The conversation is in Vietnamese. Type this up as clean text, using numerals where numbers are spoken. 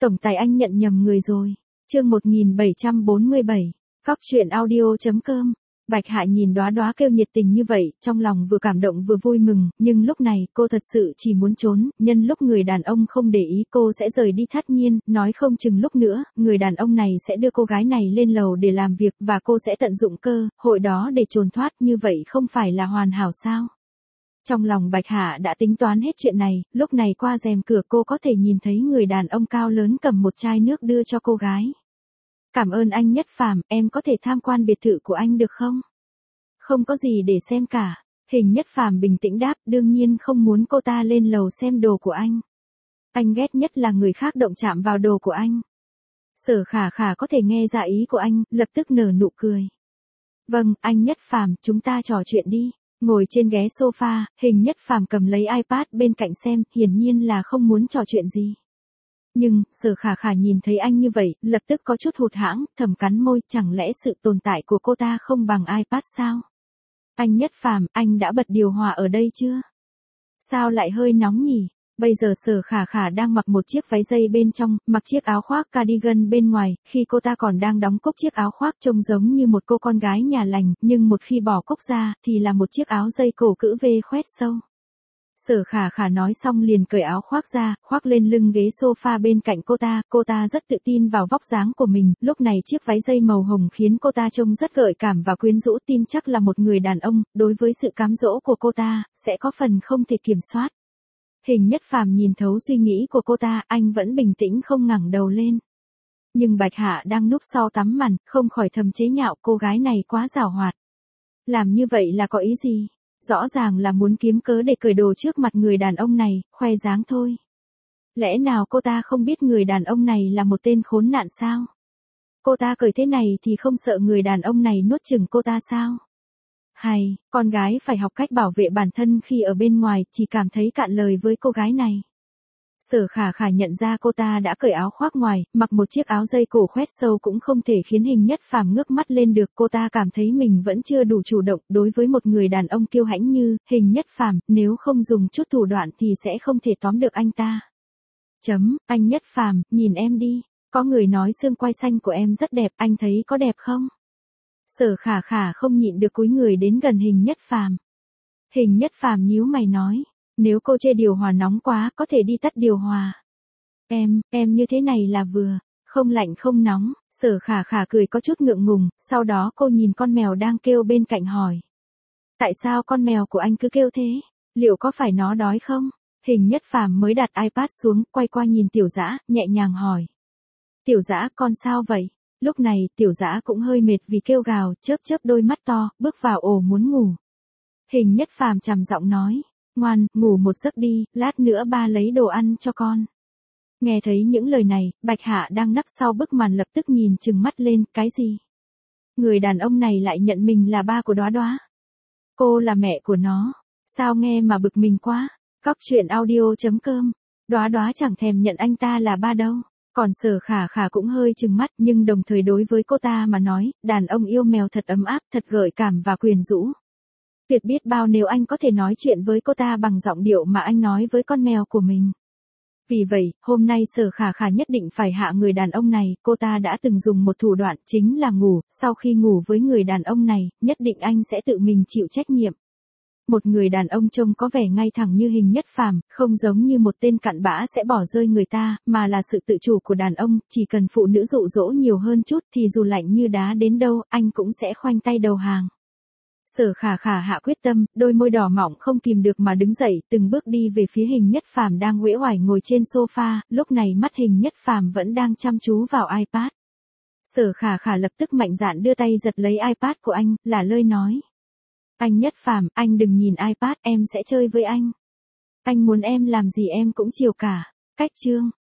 Tổng tài anh nhận nhầm người rồi. Chương 1747. Cóc truyện audio.com. Bạch Hạ nhìn Đóa Đóa kêu nhiệt tình như vậy, trong lòng vừa cảm động vừa vui mừng, nhưng lúc này cô thật sự chỉ muốn trốn, nhân lúc người đàn ông không để ý cô sẽ rời đi Thát Nhiên, nói không chừng lúc nữa, người đàn ông này sẽ đưa cô gái này lên lầu để làm việc và cô sẽ tận dụng cơ hội đó để trốn thoát, như vậy không phải là hoàn hảo sao? Trong lòng Bạch Hạ đã tính toán hết chuyện này, lúc này qua rèm cửa cô có thể nhìn thấy người đàn ông cao lớn cầm một chai nước đưa cho cô gái. Cảm ơn anh Nhất Phàm, em có thể tham quan biệt thự của anh được không? Không có gì để xem cả. Hình Nhất Phàm bình tĩnh đáp, đương nhiên không muốn cô ta lên lầu xem đồ của anh. Anh ghét nhất là người khác động chạm vào đồ của anh. Sở Khả Khả có thể nghe ra ý của anh, lập tức nở nụ cười. Vâng, anh Nhất Phàm, chúng ta trò chuyện đi. Ngồi trên ghế sofa, Hình Nhất Phàm cầm lấy iPad bên cạnh xem, hiển nhiên là không muốn trò chuyện gì. Nhưng, Sở Khả Khả nhìn thấy anh như vậy, lập tức có chút hụt hẫng, thầm cắn môi, chẳng lẽ sự tồn tại của cô ta không bằng iPad sao? Anh Nhất Phàm, anh đã bật điều hòa ở đây chưa? Sao lại hơi nóng nhỉ? Bây giờ Sở Khả Khả đang mặc một chiếc váy dây bên trong, mặc chiếc áo khoác cardigan bên ngoài, khi cô ta còn đang đóng cúc chiếc áo khoác trông giống như một cô con gái nhà lành, nhưng một khi bỏ cúc ra, thì là một chiếc áo dây cổ cữ V khoét sâu. Sở Khả Khả nói xong liền cởi áo khoác ra, khoác lên lưng ghế sofa bên cạnh cô ta rất tự tin vào vóc dáng của mình, lúc này chiếc váy dây màu hồng khiến cô ta trông rất gợi cảm và quyến rũ, tin chắc là một người đàn ông, đối với sự cám dỗ của cô ta, sẽ có phần không thể kiểm soát. Hình Nhất Phàm nhìn thấu suy nghĩ của cô ta, anh vẫn bình tĩnh không ngẩng đầu lên. Nhưng Bạch Hạ đang núp sau tấm màn, không khỏi thầm chế nhạo cô gái này quá giàu hoạt. Làm như vậy là có ý gì? Rõ ràng là muốn kiếm cớ để cởi đồ trước mặt người đàn ông này, khoe dáng thôi. Lẽ nào cô ta không biết người đàn ông này là một tên khốn nạn sao? Cô ta cởi thế này thì không sợ người đàn ông này nuốt chửng cô ta sao? Hay, con gái phải học cách bảo vệ bản thân khi ở bên ngoài, chỉ cảm thấy cạn lời với cô gái này. Sở Khả Khả nhận ra cô ta đã cởi áo khoác ngoài, mặc một chiếc áo dây cổ khoét sâu cũng không thể khiến Hình Nhất Phàm ngước mắt lên được. Cô ta cảm thấy mình vẫn chưa đủ chủ động đối với một người đàn ông kiêu hãnh như Hình Nhất Phàm, nếu không dùng chút thủ đoạn thì sẽ không thể tóm được anh ta. Anh Nhất Phàm, nhìn em đi, có người nói xương quai xanh của em rất đẹp, anh thấy có đẹp không? Sở Khả Khả không nhịn được cúi người đến gần Hình Nhất Phàm. Hình Nhất Phàm nhíu mày nói. Nếu cô chê điều hòa nóng quá, có thể đi tắt điều hòa. Em như thế này là vừa, không lạnh không nóng. Sở Khả Khả cười có chút ngượng ngùng, sau đó cô nhìn con mèo đang kêu bên cạnh hỏi. Tại sao con mèo của anh cứ kêu thế? Liệu có phải nó đói không? Hình Nhất Phàm mới đặt iPad xuống, quay qua nhìn Tiểu Dã, nhẹ nhàng hỏi. Tiểu Dã, con sao vậy? Lúc này, Tiểu Dã cũng hơi mệt vì kêu gào, chớp đôi mắt to, bước vào ổ muốn ngủ. Hình Nhất Phàm trầm giọng nói. Ngoan, ngủ một giấc đi, lát nữa ba lấy đồ ăn cho con. Nghe thấy những lời này, Bạch Hạ đang nấp sau bức màn lập tức nhìn trừng mắt lên, cái gì? Người đàn ông này lại nhận mình là ba của Đóa Đóa. Cô là mẹ của nó. Sao nghe mà bực mình quá. Cóc truyện audio.com. Đóa Đóa chẳng thèm nhận anh ta là ba đâu. Còn Sở Khả Khả cũng hơi trừng mắt, nhưng đồng thời đối với cô ta mà nói, đàn ông yêu mèo thật ấm áp, thật gợi cảm và quyến rũ. Tuyệt biết bao nếu anh có thể nói chuyện với cô ta bằng giọng điệu mà anh nói với con mèo của mình. Vì vậy, hôm nay Sở Khả Khả nhất định phải hạ người đàn ông này, cô ta đã từng dùng một thủ đoạn chính là ngủ, sau khi ngủ với người đàn ông này, nhất định anh sẽ tự mình chịu trách nhiệm. Một người đàn ông trông có vẻ ngay thẳng như Hình Nhất Phàm, không giống như một tên cặn bã sẽ bỏ rơi người ta, mà là sự tự chủ của đàn ông, chỉ cần phụ nữ dụ dỗ nhiều hơn chút thì dù lạnh như đá đến đâu, anh cũng sẽ khoanh tay đầu hàng. Sở Khả Khả hạ quyết tâm, đôi môi đỏ mọng không kìm được mà đứng dậy, từng bước đi về phía Hình Nhất Phàm đang uể oải ngồi trên sofa, lúc này mắt Hình Nhất Phàm vẫn đang chăm chú vào iPad. Sở Khả Khả lập tức mạnh dạn đưa tay giật lấy iPad của anh, là lơi nói. Anh Nhất Phàm, anh đừng nhìn iPad, em sẽ chơi với anh. Anh muốn em làm gì em cũng chiều cả. Cách chương.